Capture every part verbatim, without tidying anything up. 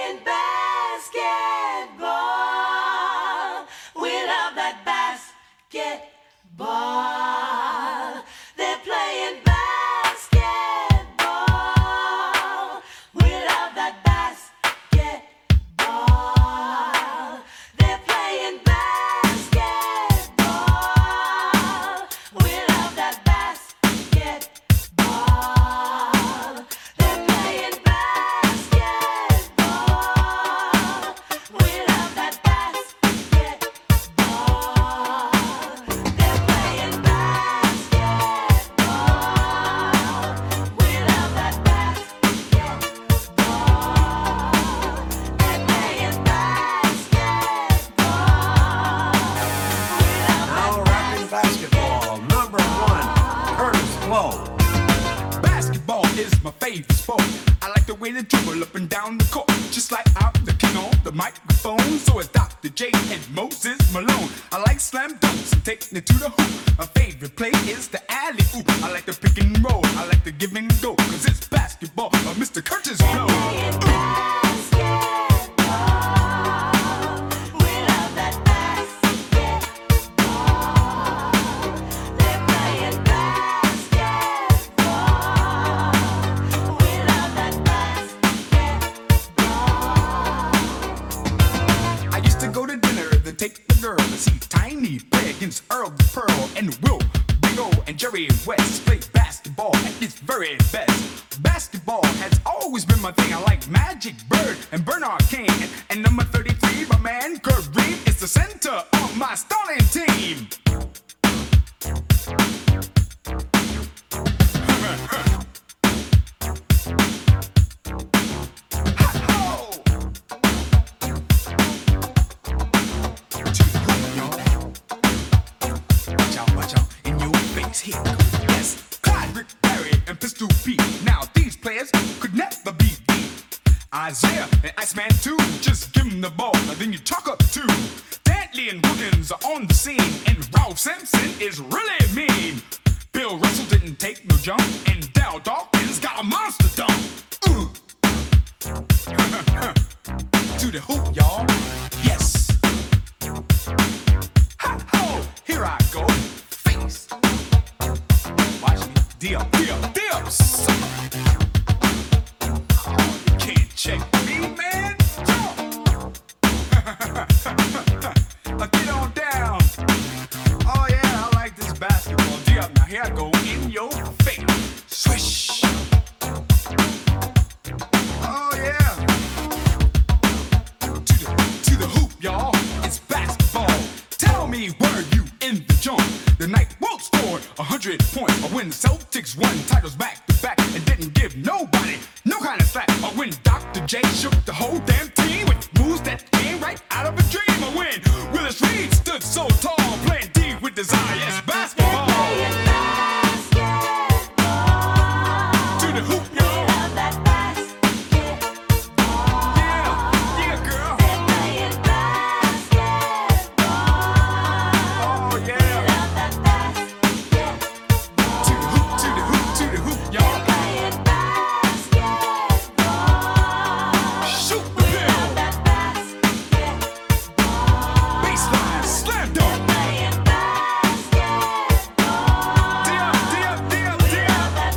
playing basketball. We love that basketball. They're playing basketball. We love that basketball. They're playing basketball. We love that basketball. They're playing basketball. We love that basketball. They're playing basketball. We love that basketball. They're playing basketball. Now rapping basketball, number one, Curtis Blow. Basketball is my favorite sport. I like the way they dribble up and down the court, just like I'm the king on the microphone. So it's Doctor J and Moses Malone. I like slam dunks and taking it to the hoop. My favorite play is the alley oop. I like the pick and roll. I like the give and go, cause it's basketball by Mister Curtis Blow. Playing basketball. We love that basketball. They're playing basketball. We love that basketball. I used to go to dinner, then take the girl to see Tiny play against Earl Pearl and Will Big O and Jerry West play basketball at its very best. Basketball has always been my thing. I like Magic Bird and Bernard King, and, and number thirty-three, my man Kareem is the center of my starting team. Ha-ho! Watch out, watch out, in your face here. Yes, Clyde, Rick Barry, and Pistol Pete. Now these players could never be beat. Isaiah and Iceman too, just give them the ball, and then you talk up too. Dantley and Wilkins are on the scene, and Ralph Simpson is really mean. Bill Russell didn't take no jump, and Dal Dawkins got a monster dunk. Uh. To the hoop, y'all. Yes. Ha-ho! Here I go. Face. Watch me. Dip, dip, dips. Oh, you can't check me, man. Jump. Now get on down. Oh, yeah, I like this basketball. Dip. Now here I go in your face. Swish. Oh, yeah. To the, to the hoop, y'all. It's basketball. Tell me, were you in the joint the night Wilt scored a hundred points, or when the Celtics won titles back to back and didn't give nobody no kind of slack, or when Doctor J shook the whole damn team with moves that came right out of a dream, or when Willis Reed stood so tall playing D with desire. Yes, basketball. Playing basketball. To the hoop, We y'all. love that basketball. Yeah, yeah, girl. They're playing basketball. Oh, We yeah. love that basketball. To the hoop, to the hoop, to the hoop, y'all. Playing basketball. Shoot the We bill. love that basketball. Baseline, slam dunk. Playing basketball. Dip, dip, dip, We dip. love that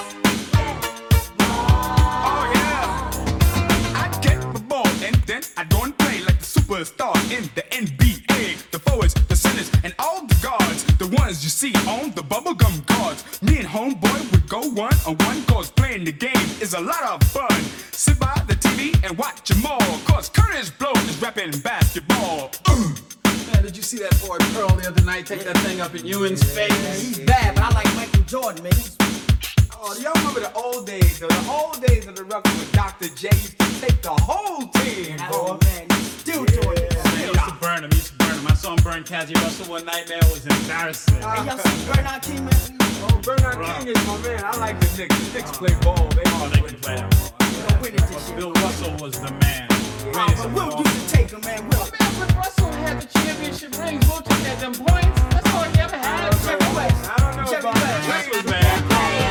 basketball. Oh yeah, I get the ball and then I go and play like the superstar in the N B A. The forwards, the centers, and all the guards, the ones you see on the bubblegum cards. Me and homeboy would go one on one, cause playing the game is a lot of fun. Sit by the T V and watch them all, cause Curtis Blow is rapping basketball. Uh. Man, did you see that boy Pearl the other night take that thing up in Ewan's face? He's bad, but I like Michael Jordan, man. He's Oh, do y'all remember the old days? The, the old days of the record with Doctor J used to take the whole team, oh, boy. man, he's still doing it. Man, he used to burn him, he used to burn him. I saw him burn Cassie Russell one night, man, it was embarrassing. Hey, y'all see Bernard King, man? Oh, Bernard King is my man. I like the Knicks. The Knicks play ball. They Oh, they can play that ball. We're winning this shit. Bill Russell was the man. Oh, Greatest but of Will all. used to take him, man. Will. Man, when Russell had the championship rings, Will took at them points. That's all he ever had. Jerry West. I don't know Jerry about West. that. Russell was bad. Playing